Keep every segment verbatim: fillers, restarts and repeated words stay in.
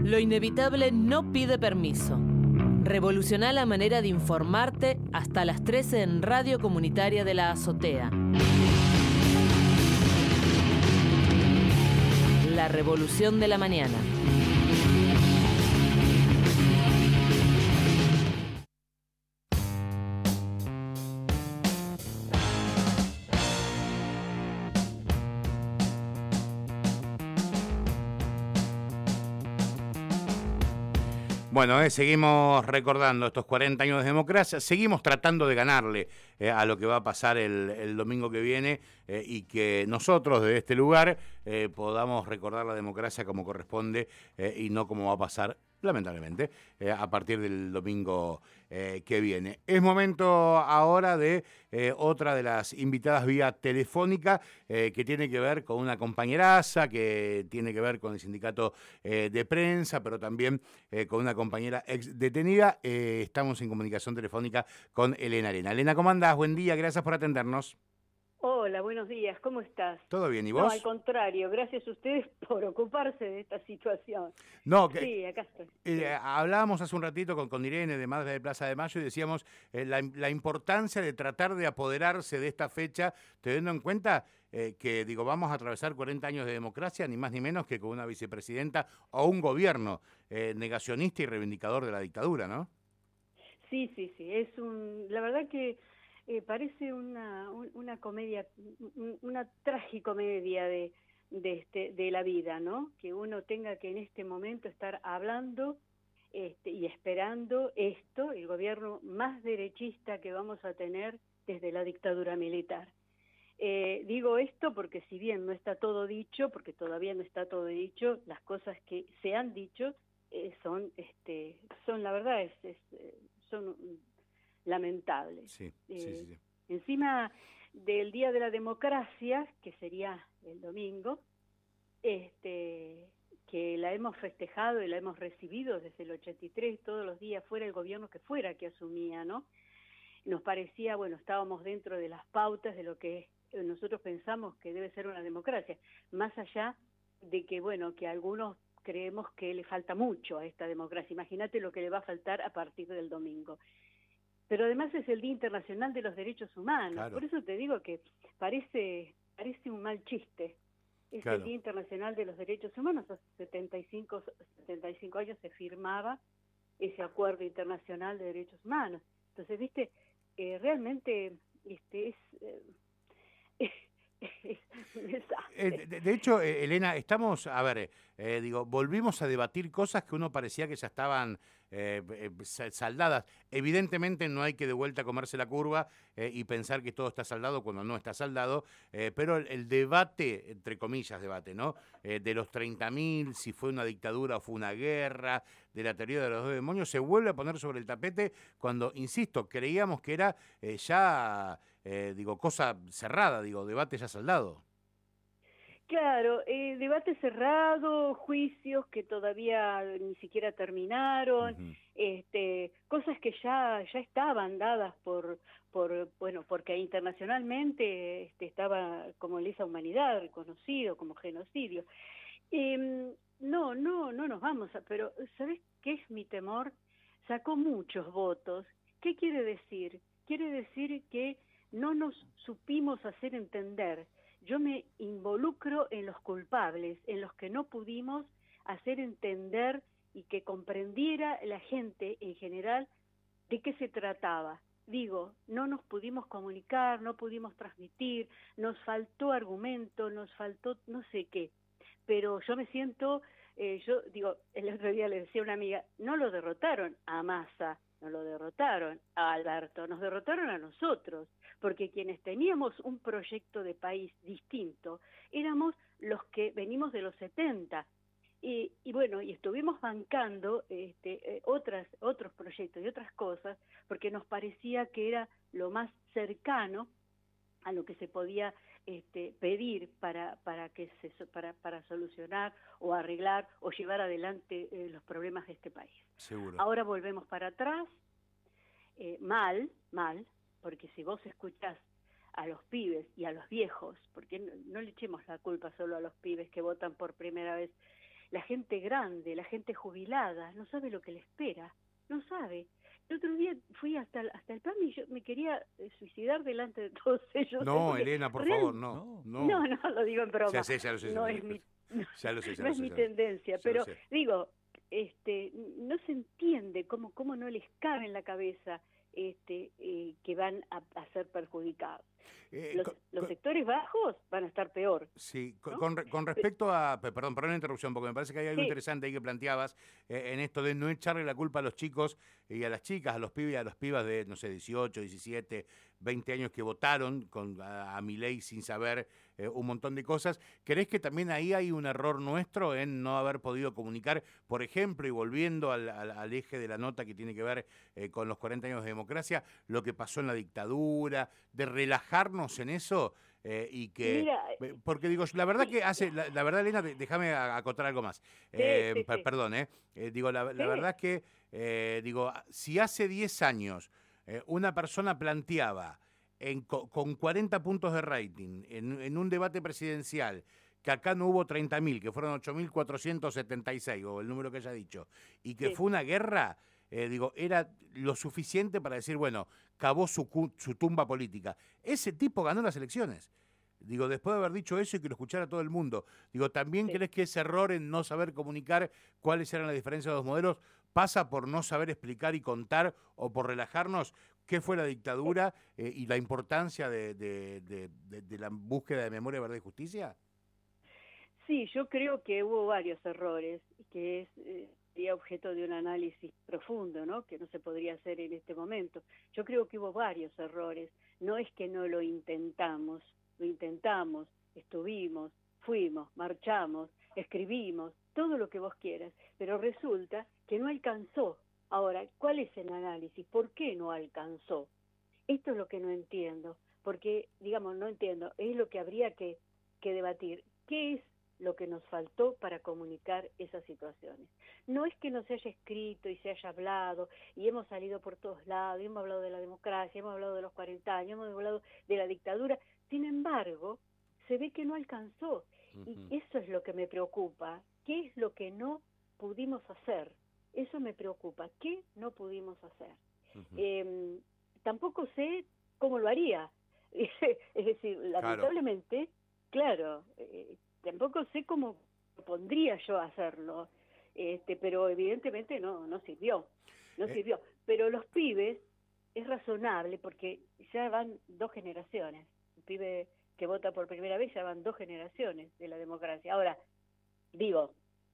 Lo inevitable no pide permiso. Revoluciona la manera de informarte hasta las trece en Radio Comunitaria de la Azotea. La revolución de la mañana. Bueno, eh, seguimos recordando estos cuarenta años de democracia, seguimos tratando de ganarle eh, a lo que va a pasar el, el domingo que viene eh, y que nosotros desde este lugar eh, podamos recordar la democracia como corresponde eh, y no como va a pasar, lamentablemente, eh, a partir del domingo eh, que viene. Es momento ahora de eh, otra de las invitadas vía telefónica eh, que tiene que ver con una compañeraza, que tiene que ver con el sindicato eh, de prensa, pero también eh, con una compañera ex detenida. Eh, estamos en comunicación telefónica con Elena Arena. Elena, ¿cómo andás? Buen día, gracias por atendernos. Hola, buenos días, ¿cómo estás? ¿Todo bien? ¿Y vos? No, al contrario, gracias a ustedes por ocuparse de esta situación. No, que, sí, acá estoy. Eh, sí. Hablábamos hace un ratito con, con Irene de Madres de Plaza de Mayo y decíamos eh, la, la importancia de tratar de apoderarse de esta fecha, teniendo en cuenta eh, que, digo, vamos a atravesar cuarenta años de democracia, ni más ni menos que con una vicepresidenta o un gobierno eh, negacionista y reivindicador de la dictadura, ¿no? Sí, sí, sí, es un, la verdad que eh, parece una, un, una comedia, una tragicomedia de, de, este, de la vida, ¿no? Que uno tenga que en este momento estar hablando este, y esperando esto, el gobierno más derechista que vamos a tener desde la dictadura militar. Eh, digo esto porque si bien no está todo dicho, porque todavía no está todo dicho, las cosas que se han dicho eh, son, este, son la verdad, es, es, son lamentables. Sí, eh, sí, sí, sí. Encima del Día de la Democracia, que sería el domingo, este, que la hemos festejado y la hemos recibido desde el ochenta y tres, todos los días, fuera el gobierno que fuera que asumía, ¿no? Nos parecía, bueno, estábamos dentro de las pautas de lo que nosotros pensamos que debe ser una democracia, más allá de que, bueno, que algunos creemos que le falta mucho a esta democracia. Imagínate lo que le va a faltar a partir del domingo. Pero además es el Día Internacional de los Derechos Humanos, Claro. Por eso te digo que parece, parece un mal chiste. Es Claro. el Día Internacional de los Derechos Humanos, hace setenta y cinco años se firmaba ese Acuerdo Internacional de Derechos Humanos. Entonces, viste, eh, realmente este es... Eh, es un desastre. Eh, de, de hecho, eh, Elena, estamos, a ver, eh, digo, volvimos a debatir cosas que uno parecía que ya estaban eh, eh, saldadas. Evidentemente no hay que de vuelta comerse la curva eh, y pensar que todo está saldado cuando no está saldado, eh, pero el, el debate, entre comillas debate, ¿no? Eh, de los treinta mil, si fue una dictadura o fue una guerra, de la teoría de los dos demonios, se vuelve a poner sobre el tapete cuando, insisto, creíamos que era eh, ya, eh, digo, cosa cerrada, digo, debate ya saldado. Claro, eh, debate cerrado, juicios que todavía ni siquiera terminaron, uh-huh. este, cosas que ya ya estaban dadas por por bueno porque internacionalmente este, estaba como lesa humanidad reconocido como genocidio. Eh, no, no, no nos vamos a, pero ¿sabes qué es mi temor? Sacó muchos votos. ¿Qué quiere decir? Quiere decir que no nos supimos hacer entender. Yo me involucro en los culpables, en los que no pudimos hacer entender y que comprendiera la gente en general de qué se trataba. Digo, no nos pudimos comunicar, no pudimos transmitir, nos faltó argumento, nos faltó no sé qué. Pero yo me siento, eh, yo digo, el otro día le decía a una amiga, no lo derrotaron a Massa, no lo derrotaron a Alberto, nos derrotaron a nosotros, porque quienes teníamos un proyecto de país distinto éramos los que venimos de los setenta. Y, y bueno, y estuvimos bancando este, eh, otras, otros proyectos y otras cosas, porque nos parecía que era lo más cercano a lo que se podía este, pedir para para que se para para solucionar o arreglar o llevar adelante eh, los problemas de este país. Seguro. Ahora volvemos para atrás, eh, mal, mal, porque si vos escuchás a los pibes y a los viejos, porque no, no le echemos la culpa solo a los pibes que votan por primera vez, la gente grande, la gente jubilada, no sabe lo que le espera, no sabe. El otro día fui hasta el, hasta el P A M y yo me quería eh, suicidar delante de todos ellos. No, Elena, por real... favor, no, no. No, no, lo digo en broma. Ya sé, ya lo sé, no ya es lo mi, no, ya lo sé, ya no lo es sé, mi ya lo sé. tendencia, Ya pero lo sé. digo, este, no se entiende cómo, cómo no les cabe en la cabeza este, eh, que van a, a ser perjudicados. Eh, Los, con, los con, sectores bajos van a estar peor. Sí, ¿no? con, con respecto a, perdón, perdón la interrupción, porque me parece que hay algo Sí. interesante ahí que planteabas eh, en esto de no echarle la culpa a los chicos y a las chicas, a los pibes y a las pibas de, no sé, dieciocho, diecisiete, veinte años que votaron con, a, a Milei sin saber eh, un montón de cosas. ¿Crees que también ahí hay un error nuestro en no haber podido comunicar, por ejemplo, y volviendo al, al, al eje de la nota que tiene que ver eh, con los cuarenta años de democracia, lo que pasó en la dictadura, de relajarnos en eso? Eh, y que Mira, porque digo, la verdad que hace, la, la verdad, Elena, déjame acotar algo más. Eh, sí, sí, per, sí. Perdón, eh. eh digo, la, la Sí. verdad es que, eh, digo, si hace diez años eh, una persona planteaba en, con cuarenta puntos de rating en, en un debate presidencial que acá no hubo treinta mil, que fueron ocho mil cuatrocientos setenta y seis, o el número que haya dicho, y que Sí. fue una guerra, eh, digo, era lo suficiente para decir, bueno, cavó su, su tumba política. Ese tipo ganó las elecciones. Digo, después de haber dicho eso y que lo escuchara todo el mundo, digo, ¿también Sí. crees que ese error en no saber comunicar cuáles eran las diferencias de los modelos pasa por no saber explicar y contar o por relajarnos qué fue la dictadura eh, y la importancia de, de, de, de, de la búsqueda de memoria, verdad y justicia? Sí, yo creo que hubo varios errores, que es eh, sería objeto de un análisis profundo, ¿no? Que no se podría hacer en este momento. Yo creo que hubo varios errores. No es que no lo intentamos, lo intentamos, estuvimos, fuimos, marchamos, escribimos, todo lo que vos quieras, pero resulta que no alcanzó. Ahora, ¿cuál es el análisis? ¿Por qué no alcanzó? Esto es lo que no entiendo, porque, digamos, no entiendo, es lo que habría que, que debatir. ¿Qué es lo que nos faltó para comunicar esas situaciones? No es que no se haya escrito y se haya hablado, y hemos salido por todos lados, y hemos hablado de la democracia, hemos hablado de los cuarenta años, hemos hablado de la dictadura, sin embargo, se ve que no alcanzó, uh-huh. Y eso es lo que me preocupa. ¿Qué es lo que no pudimos hacer? Eso me preocupa. ¿Qué no pudimos hacer? Uh-huh. Eh, tampoco sé cómo lo haría. Es decir, lamentablemente, claro, eh, tampoco sé cómo pondría yo a hacerlo, este, pero evidentemente no, no sirvió, no eh. sirvió. Pero los pibes, es razonable porque ya van dos generaciones. Un pibe que vota por primera vez, ya van dos generaciones de la democracia. Ahora, digo,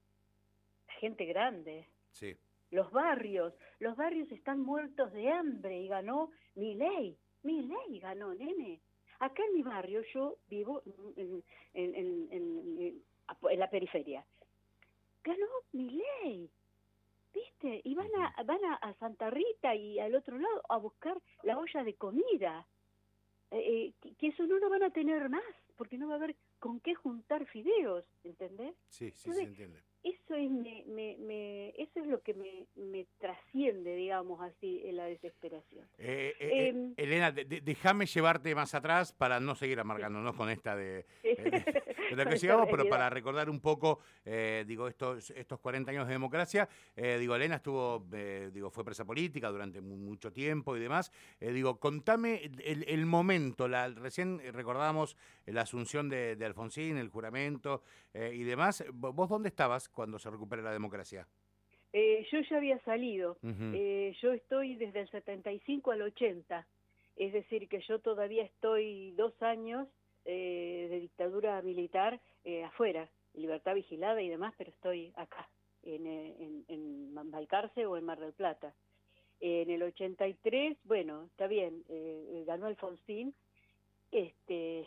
gente grande, sí. Los barrios, los barrios están muertos de hambre y ganó Milei, Milei ganó, nene. Acá en mi barrio, yo vivo en, en, en, en, en la periferia, ganó Milei, ¿viste? Y van a, van a, a Santa Rita y al otro lado a buscar la olla de comida, eh, que, que eso no lo van a tener más, porque no va a haber con qué juntar fideos, ¿entendés? Sí, sí, Entonces, se entiende. Eso es, me, me, me, eso es lo que me, me trasciende, digamos así, en la desesperación. Eh, eh, eh, Elena, de, de, déjame llevarte más atrás para no seguir amargándonos sí. con esta de, de, de lo que llegamos, pero para recordar un poco, eh, digo, estos, estos cuarenta años de democracia. Eh, digo, Elena estuvo, eh, digo, fue presa política durante mucho tiempo y demás. Eh, digo, contame el, el momento, la, recién recordábamos la asunción de, de Alfonsín, el juramento eh, y demás. ¿Vos dónde estabas cuando se recupere la democracia? Eh, yo ya había salido, uh-huh. eh, yo estoy desde el setenta y cinco al ochenta, es decir, que yo todavía estoy dos años eh, de dictadura militar eh, afuera, libertad vigilada y demás, pero estoy acá, en, en, en Balcarce o en Mar del Plata. En el ochenta y tres, bueno, está bien, eh, ganó Alfonsín, este,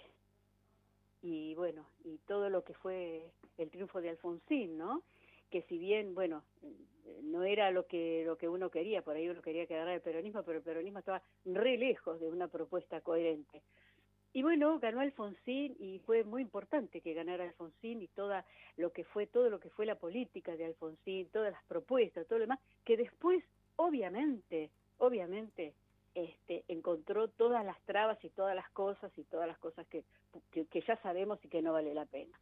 y bueno, y todo lo que fue el triunfo de Alfonsín, ¿no? Que si bien, bueno, no era lo que lo que uno quería, por ahí uno quería que ganara el peronismo, pero el peronismo estaba re lejos de una propuesta coherente. Y bueno, ganó Alfonsín y fue muy importante que ganara Alfonsín y toda lo que fue todo lo que fue la política de Alfonsín, todas las propuestas, todo lo demás, que después, obviamente, obviamente, este, encontró todas las trabas y todas las cosas y todas las cosas que, que, que ya sabemos y que no vale la pena.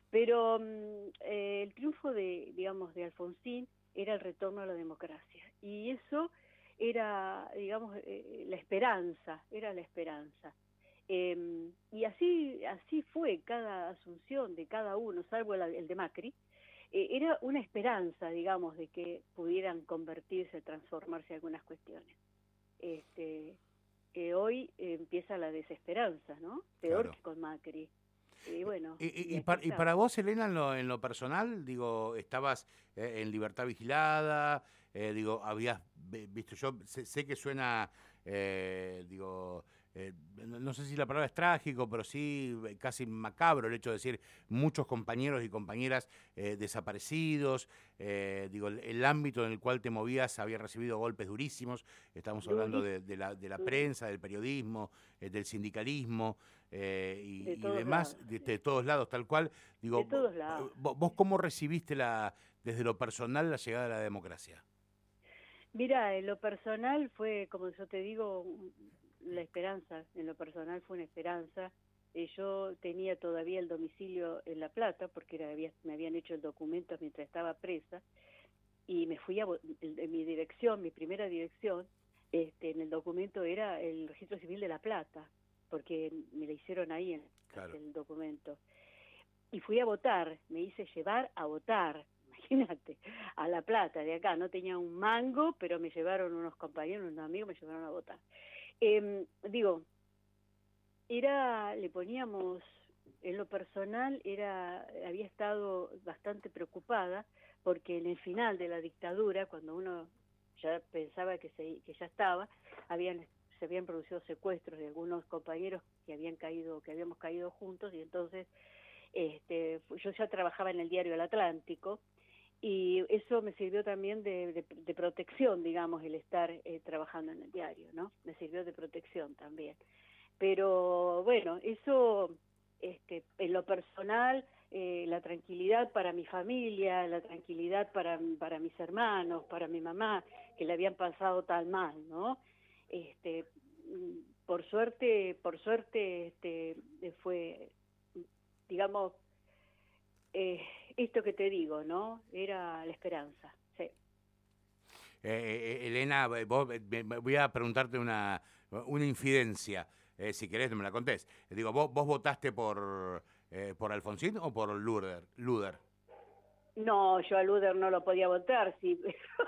Pero eh, el triunfo de, digamos, de Alfonsín era el retorno a la democracia. Y eso era, digamos, eh, la esperanza, era la esperanza. Eh, y así, así fue cada asunción de cada uno, salvo el, el de Macri. Eh, era una esperanza, digamos, de que pudieran convertirse, transformarse algunas cuestiones. Este, eh, hoy eh, empieza la desesperanza, ¿no? Peor Claro. que con Macri. Y bueno. Y, y, y y, para, y para vos, Elena, en lo, en lo personal, digo, estabas eh, en libertad vigilada, eh, digo, habías visto, yo sé, sé que suena, eh, digo, eh, no, no sé si la palabra es trágico, pero sí casi macabro el hecho de decir muchos compañeros y compañeras eh, desaparecidos, eh, digo, el, el ámbito en el cual te movías había recibido golpes durísimos, estamos hablando de, de, la, de la prensa, del periodismo, eh, del sindicalismo, Eh, y, de y todos demás, lados, de, sí. de todos lados, tal cual. Digo, de todos lados. ¿vos, vos cómo recibiste la, desde lo personal la llegada de la democracia? Mira, en lo personal fue, como yo te digo, la esperanza. En lo personal fue una esperanza. Eh, yo tenía todavía el domicilio en La Plata, porque era, había, me habían hecho el documento mientras estaba presa, y me fui a en mi dirección, mi primera dirección, este, en el documento era el registro civil de La Plata, porque me la hicieron ahí en Claro. el documento. Y fui a votar, me hice llevar a votar, imagínate, a La Plata, de acá. No tenía un mango, pero me llevaron unos compañeros, unos amigos, me llevaron a votar. Eh, digo, era, le poníamos, en lo personal, era, había estado bastante preocupada, porque en el final de la dictadura, cuando uno ya pensaba que, se, que ya estaba, habían se habían producido secuestros de algunos compañeros que habían caído, que habíamos caído juntos, y entonces este, yo ya trabajaba en el diario El Atlántico, y eso me sirvió también de, de, de protección, digamos, el estar eh, trabajando en el diario, ¿no? Me sirvió de protección también. Pero bueno, eso, este, en lo personal, eh, la tranquilidad para mi familia, la tranquilidad para, para mis hermanos, para mi mamá, que le habían pasado tan mal, ¿no? Este, por suerte, por suerte, este, fue, digamos, eh, esto que te digo, ¿no? Era la esperanza, sí. Eh, eh, Elena, vos, eh, voy a preguntarte una, una infidencia, eh, si querés no me la contés. Digo, ¿vos, vos votaste por, eh, por Alfonsín o por Luder? Luder? No, yo a Luder no lo podía votar, sí.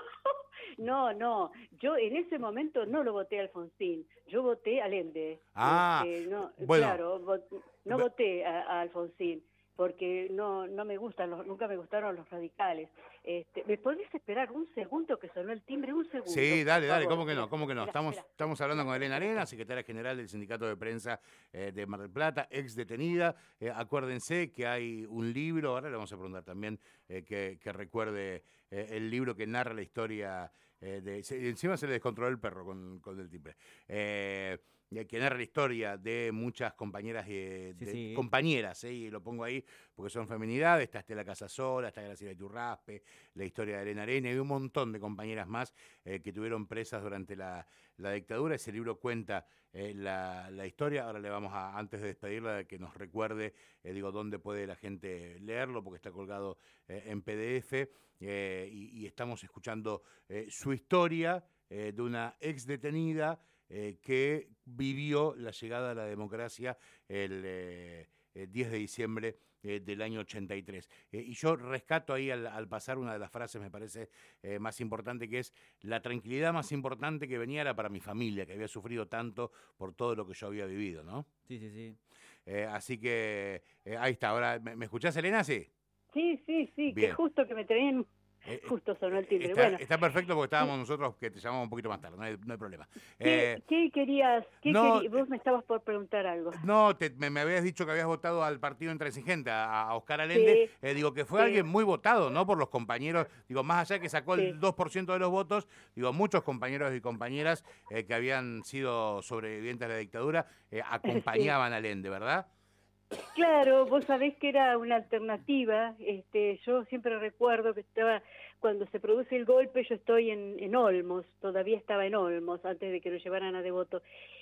No, no, yo en ese momento no lo voté a Alfonsín, yo voté a Allende. Ah, este, no, bueno. Claro, vot, no voté a, a Alfonsín, porque no no me gustan, los, nunca me gustaron los radicales. Este, ¿Me podés esperar un segundo que sonó el timbre? Un segundo. Sí, dale, dale, favor, ¿cómo que espera, no? ¿Cómo que no? espera, Estamos, espera, estamos hablando espera, con Elena espera. Arena, secretaria general del Sindicato de Prensa eh, de Mar del Plata, ex detenida. Eh, acuérdense que hay un libro, ahora le vamos a preguntar también eh, que, que recuerde eh, el libro que narra la historia eh, de... Se, encima se le descontroló el perro con, con el timbre. Eh, que narra la historia de muchas compañeras, eh, Sí, de, sí. compañeras, eh, y lo pongo ahí porque son feminidades, está Estela Casasola, está Graciela Iturraspe, la historia de Elena Arena y un montón de compañeras más eh, que tuvieron presas durante la, la dictadura. Ese libro cuenta eh, la, la historia. Ahora le vamos a, antes de despedirla, que nos recuerde, eh, digo, dónde puede la gente leerlo, porque está colgado eh, en P D F, eh, y, y estamos escuchando eh, su historia eh, de una ex detenida Eh, que vivió la llegada a la democracia el, eh, el diez de diciembre eh, del año ochenta y tres. Eh, y yo rescato ahí al, al pasar una de las frases, me parece eh, más importante, que es: la tranquilidad más importante que venía era para mi familia, que había sufrido tanto por todo lo que yo había vivido, ¿no? Sí, sí, sí. Eh, así que eh, ahí está. Ahora, ¿me, ¿me escuchás, Elena? Sí. Sí, sí, sí, Bien. que justo que me traían... Eh, Justo sonó el timbre. Está, Bueno, está perfecto, porque estábamos nosotros que te llamamos un poquito más tarde, no hay, no hay problema. ¿qué, Eh, qué querías? Qué no, querí- vos me estabas por preguntar algo. No, te, me, me habías dicho que habías votado al partido intransigente, a, a Oscar Allende. Sí, Eh, digo, que fue sí. alguien muy votado, ¿no? Por los compañeros. Digo, más allá que sacó Sí. el dos por ciento de los votos, digo, muchos compañeros y compañeras eh, que habían sido sobrevivientes de la dictadura eh, acompañaban a Allende, ¿verdad? Claro, vos sabés que era una alternativa. Este, yo siempre recuerdo que estaba, cuando se produce el golpe, yo estoy en, en Olmos, todavía estaba en Olmos, antes de que lo llevaran a Devoto.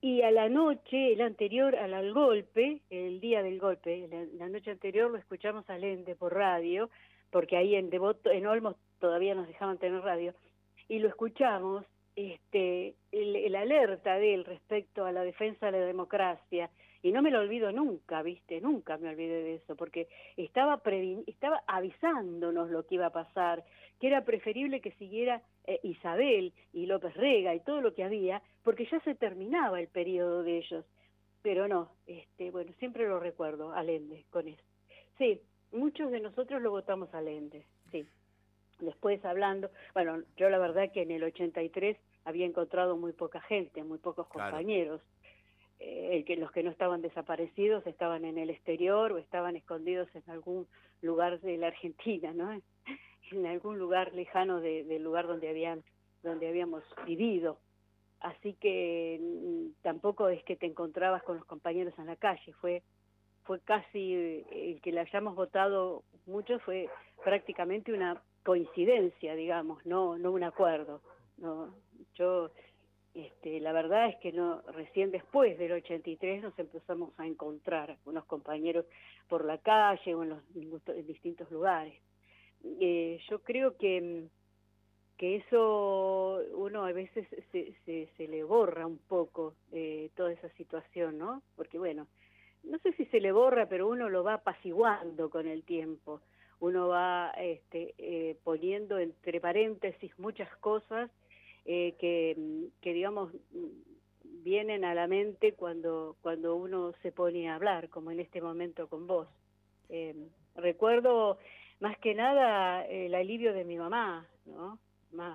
Y a la noche, el anterior al, al golpe, el día del golpe, la, la noche anterior lo escuchamos a Allende por radio, porque ahí en Devoto, en Olmos todavía nos dejaban tener radio, y lo escuchamos, este, el, el alerta de él respecto a la defensa de la democracia, y no me lo olvido nunca, ¿viste? Nunca me olvidé de eso, porque estaba previn- estaba avisándonos lo que iba a pasar, que era preferible que siguiera eh, Isabel y López Rega y todo lo que había, porque ya se terminaba el periodo de ellos. Pero no, este, bueno, siempre lo recuerdo, Allende, con eso. Sí, muchos de nosotros lo votamos a Allende, sí. Después hablando, bueno, yo la verdad que en el ochenta y tres había encontrado muy poca gente, muy pocos compañeros. Claro. Eh, el que los que no estaban desaparecidos estaban en el exterior o estaban escondidos en algún lugar de la Argentina, ¿no? En algún lugar lejano de, del lugar donde habían donde habíamos vivido. Así que mm, tampoco es que te encontrabas con los compañeros en la calle, fue fue casi eh, el que le hayamos votado muchos fue prácticamente una coincidencia, digamos, no no un acuerdo. No, yo Este, la verdad es que no recién después del ochenta y tres nos empezamos a encontrar unos compañeros por la calle o en, los, en distintos lugares. Eh, yo creo que, que eso uno a veces se, se, se le borra un poco eh, toda esa situación, ¿no? Porque bueno, no sé si se le borra, pero uno lo va apaciguando con el tiempo. Uno va este, eh, poniendo entre paréntesis muchas cosas Eh, que, que digamos vienen a la mente cuando cuando uno se pone a hablar, como en este momento con vos. Eh, recuerdo más que nada el alivio de mi mamá, ¿no? Más,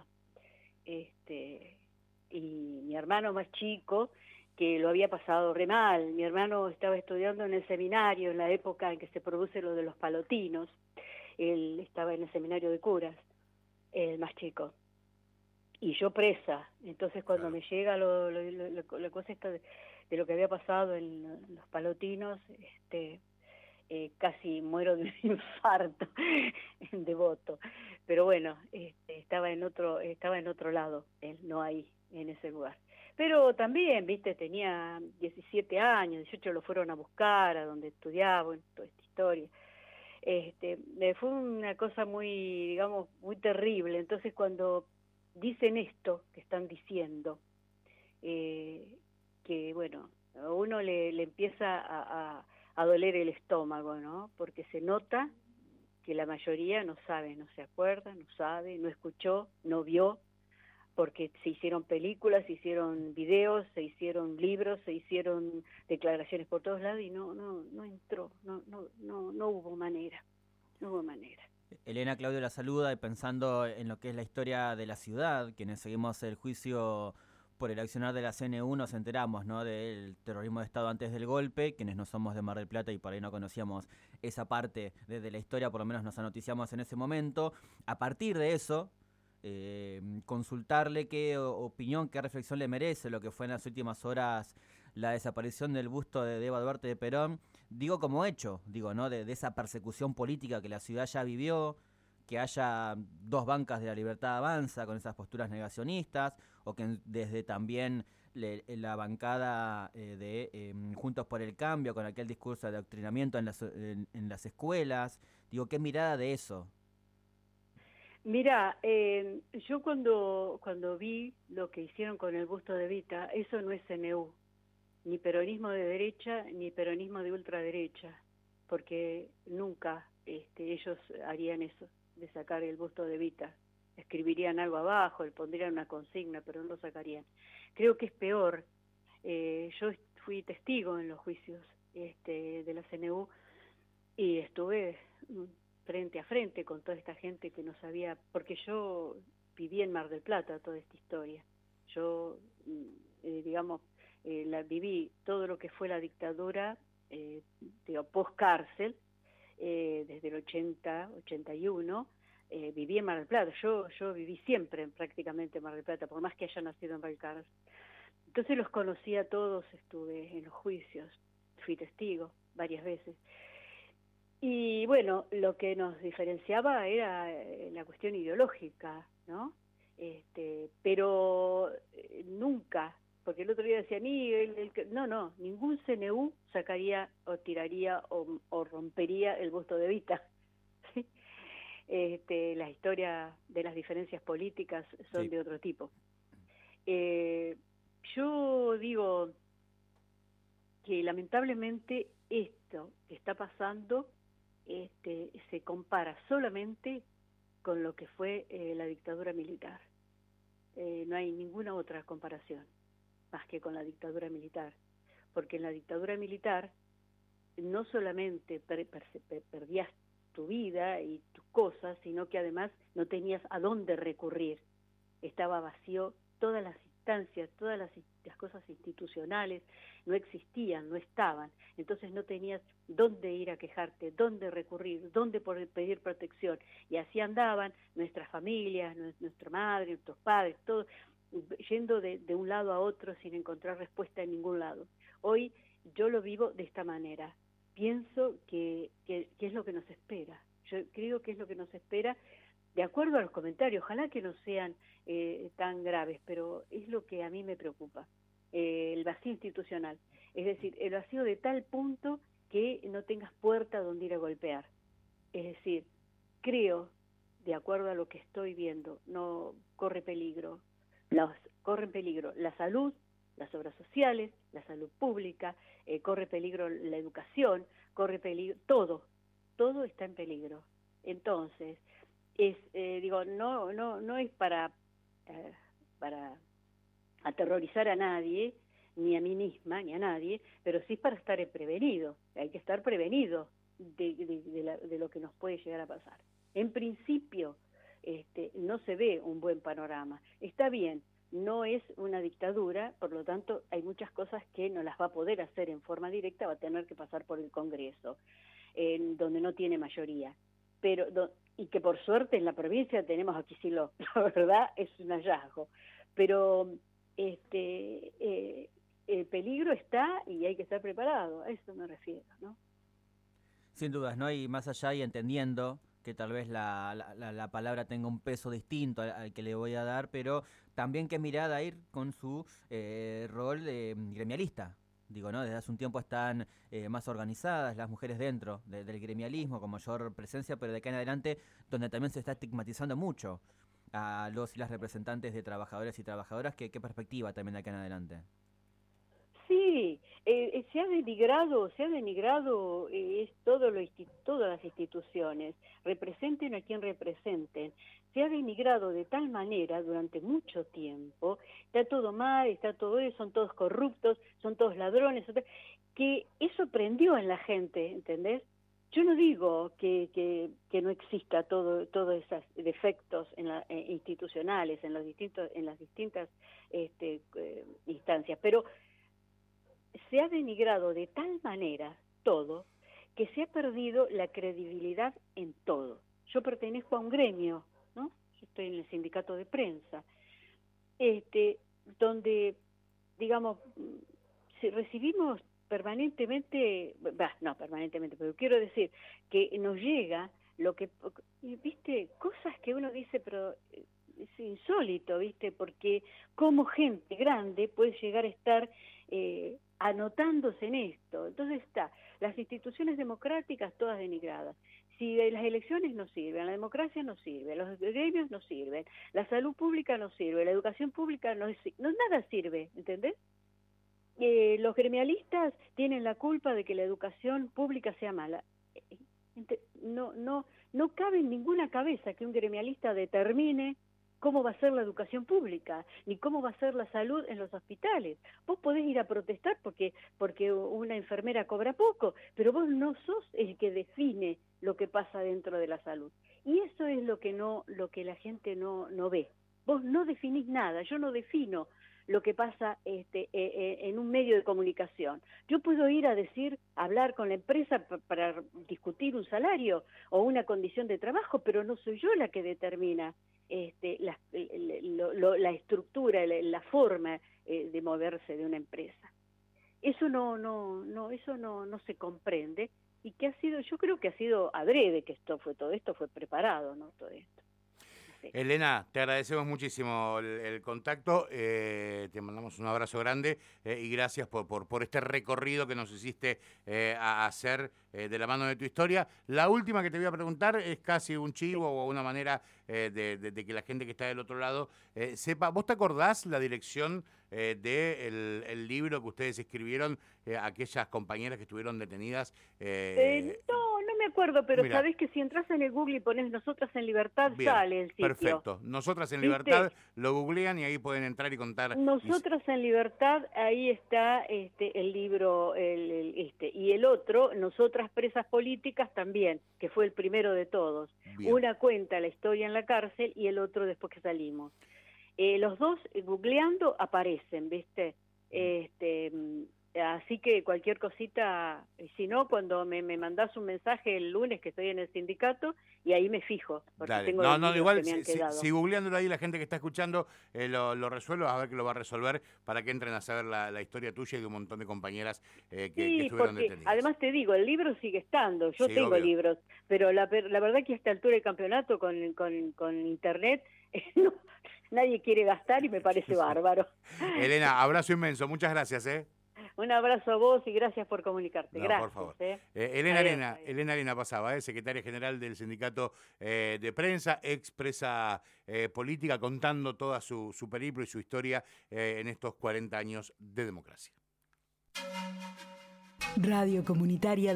este, y mi hermano más chico, que lo había pasado re mal. Mi hermano estaba estudiando en el seminario en la época en que se produce lo de los palotinos. Él estaba en el seminario de curas, el más chico. Y yo presa, entonces cuando claro. me llega lo, lo, lo, lo, la cosa esta de, de lo que había pasado en los palotinos, este, eh, casi muero de un infarto en Devoto, pero bueno, este, estaba en otro, estaba en otro lado, él no ahí, en ese lugar. Pero también, viste, tenía diecisiete años, dieciocho lo fueron a buscar, a donde estudiaba, bueno, toda esta historia. Este, fue una cosa muy, digamos, muy terrible, entonces cuando dicen esto que están diciendo, eh, que bueno, a uno le, le empieza a, a, a doler el estómago, ¿no? Porque se nota que la mayoría no sabe, no se acuerda, no sabe, no escuchó, no vio, porque se hicieron películas, se hicieron videos, se hicieron libros, se hicieron declaraciones por todos lados y no, no, no entró, no, no, no, no hubo manera, no hubo manera. Elena, Claudio la saluda y pensando en lo que es la historia de la ciudad, quienes seguimos el juicio por el accionar de la C N U nos enteramos, ¿no?, del terrorismo de Estado antes del golpe, quienes no somos de Mar del Plata y por ahí no conocíamos esa parte de, de la historia, por lo menos nos anoticiamos en ese momento. A partir de eso, eh, consultarle qué opinión, qué reflexión le merece lo que fue en las últimas horas la desaparición del busto de Eva Duarte de Perón, digo como hecho, digo, ¿no?, de, de esa persecución política que la ciudad ya vivió, que haya dos bancas de La Libertad Avanza con esas posturas negacionistas, o que desde también le, la bancada eh, de eh, Juntos por el Cambio, con aquel discurso de adoctrinamiento en las, en, en las escuelas, digo, ¿qué mirada de eso? Mira, eh, yo cuando, cuando vi lo que hicieron con el busto de Evita, eso no es C N U. Ni peronismo de derecha, ni peronismo de ultraderecha, porque nunca este, ellos harían eso, de sacar el busto de Evita. Escribirían algo abajo, le pondrían una consigna, pero no lo sacarían. Creo que es peor. Eh, yo fui testigo en los juicios este, de la C N U y estuve frente a frente con toda esta gente que no sabía, porque yo viví en Mar del Plata toda esta historia. Yo, eh, digamos, Eh, la viví todo lo que fue la dictadura, eh, digo, post-cárcel, eh, desde el ochenta, ochenta y uno, eh, viví en Mar del Plata. Yo yo viví siempre prácticamente en Mar del Plata, por más que haya nacido en Balcarce. Entonces los conocí a todos, estuve en los juicios, fui testigo varias veces. Y bueno, lo que nos diferenciaba era la cuestión ideológica, ¿no? Este, pero eh, nunca... porque el otro día decían, y el, el, no, no, ningún C N U sacaría o tiraría o, o rompería el busto de Evita. ¿Sí? Este, las historias de las diferencias políticas son sí. de otro tipo. Eh, yo digo que lamentablemente esto que está pasando este, se compara solamente con lo que fue eh, la dictadura militar. Eh, no hay ninguna otra comparación más que con la dictadura militar, porque en la dictadura militar no solamente per, per, per, perdías tu vida y tus cosas, sino que además no tenías a dónde recurrir. Estaba vacío, todas las instancias, todas las, las cosas institucionales no existían, no estaban. Entonces no tenías dónde ir a quejarte, dónde recurrir, dónde pedir protección. Y así andaban nuestras familias, nuestra madre, nuestros padres, todos yendo de, de un lado a otro sin encontrar respuesta en ningún lado. Hoy yo lo vivo de esta manera. Pienso que, que, que es lo que nos espera. Yo creo que es lo que nos espera, de acuerdo a los comentarios. Ojalá que no sean eh, tan graves, pero es lo que a mí me preocupa. Eh, el vacío institucional. Es decir, el vacío de tal punto que no tengas puerta donde ir a golpear. Es decir, creo, de acuerdo a lo que estoy viendo, no corre peligro. Los, corre en peligro la salud, las obras sociales, la salud pública, eh, corre peligro la educación, corre peligro, todo, todo está en peligro. Entonces, es eh, digo, no no no es para, eh, para aterrorizar a nadie, ni a mí misma, ni a nadie, pero sí para estar prevenido, hay que estar prevenido de, de, de, la, de lo que nos puede llegar a pasar. En principio, este, no se ve un buen panorama. Está bien, no es una dictadura, por lo tanto hay muchas cosas que no las va a poder hacer en forma directa, va a tener que pasar por el Congreso, en donde no tiene mayoría. Pero do, y que por suerte en la provincia tenemos aquí sí lo, la verdad es un hallazgo. Pero este eh, el peligro está y hay que estar preparado, a eso me refiero, ¿no? Sin dudas, ¿no? Y más allá y entendiendo que tal vez la, la, la palabra tenga un peso distinto al, al que le voy a dar, pero también qué mirada ir con su eh, rol de gremialista. Digo, ¿no? Desde hace un tiempo están eh, más organizadas las mujeres dentro de, del gremialismo, con mayor presencia, pero de acá en adelante, donde también se está estigmatizando mucho a los y las representantes de trabajadores y trabajadoras. ¿Qué, qué perspectiva también de acá en adelante? Sí, eh, se ha denigrado, se ha denigrado eh, es todo lo todas las instituciones, representen a quien representen, se ha denigrado de tal manera durante mucho tiempo, está todo mal, está todo eso, son todos corruptos, son todos ladrones, que eso prendió en la gente, ¿entendés? Yo no digo que, que, que no exista todo todos esos defectos en la, eh, institucionales, en los distintos, en las distintas este, eh, instancias, pero se ha denigrado de tal manera todo que se ha perdido la credibilidad en todo. Yo pertenezco a un gremio, ¿no? Yo estoy en el sindicato de prensa, este, donde, digamos, si recibimos permanentemente, bah, no permanentemente, pero quiero decir que nos llega lo que, viste, cosas que uno dice, pero es insólito, viste, porque como gente grande puede llegar a estar eh, anotándose en esto. Entonces está, las instituciones democráticas todas denigradas. Si las elecciones no sirven, la democracia no sirve, los gremios no sirven, la salud pública no sirve, la educación pública no, no nada sirve, ¿entendés? Eh, los gremialistas tienen la culpa de que la educación pública sea mala. No, no, no cabe en ninguna cabeza que un gremialista determine cómo va a ser la educación pública, ni cómo va a ser la salud en los hospitales. Vos podés ir a protestar porque, porque una enfermera cobra poco, pero vos no sos el que define lo que pasa dentro de la salud. Y eso es lo que no, lo que la gente no, no ve. Vos no definís nada, yo no defino lo que pasa este, eh, en un medio de comunicación. Yo puedo ir a decir, hablar con la empresa p- para discutir un salario o una condición de trabajo, pero no soy yo la que determina este, la, lo, lo, la estructura, la, la forma eh, de moverse de una empresa. Eso no, no, no, eso no, no se comprende y que ha sido, yo creo que ha sido adrede que esto fue todo esto fue preparado, ¿no? Todo esto. Sí. Elena, te agradecemos muchísimo el, el contacto, eh, te mandamos un abrazo grande eh, y gracias por, por, por este recorrido que nos hiciste eh, a hacer eh, de la mano de tu historia. La última que te voy a preguntar es casi un chivo o una manera eh, de, de, de que la gente que está del otro lado eh, sepa. ¿Vos te acordás la dirección eh, del el libro que ustedes escribieron, eh, aquellas compañeras que estuvieron detenidas? Eh, Eh, no, no me acuerdo, pero Mirá. sabés que si entras en el Google y pones Nosotras en Libertad, Bien, sale el sitio. perfecto. Nosotras en ¿Viste? Libertad lo googlean y ahí pueden entrar y contar. Nosotras en Libertad, ahí está este el libro, el, el- este, y el otro, Nosotras Presas Políticas también, que fue el primero de todos. Bien. Una cuenta la historia en la cárcel y el otro después que salimos. Eh, los dos, eh, googleando, aparecen, ¿viste? Este, mm, así que cualquier cosita, y si no, cuando me, me mandás un mensaje el lunes que estoy en el sindicato, y ahí me fijo, porque Dale. tengo No, los no, libros igual que me han si, si, quedado. si googleándolo ahí la gente que está escuchando eh, lo, lo resuelve, a ver que lo va a resolver para que entren a saber la, la historia tuya y de un montón de compañeras eh, que, que Sí, estuvieron porque detenidas. además te digo, el libro sigue estando, yo Sí, tengo obvio. libros, pero la, per- la verdad que a esta altura del campeonato con, con, con internet no, nadie quiere gastar y me parece bárbaro. Elena, abrazo inmenso, muchas gracias, ¿eh? Un abrazo a vos y gracias por comunicarte. No, gracias. por favor. ¿eh? Eh, Elena Adiós, Arena, adiós. Elena Arena pasaba, eh, secretaria general del Sindicato eh, de Prensa, expresa eh, política, contando toda su, su periplo y su historia eh, en estos cuarenta años de democracia. Radio Comunitaria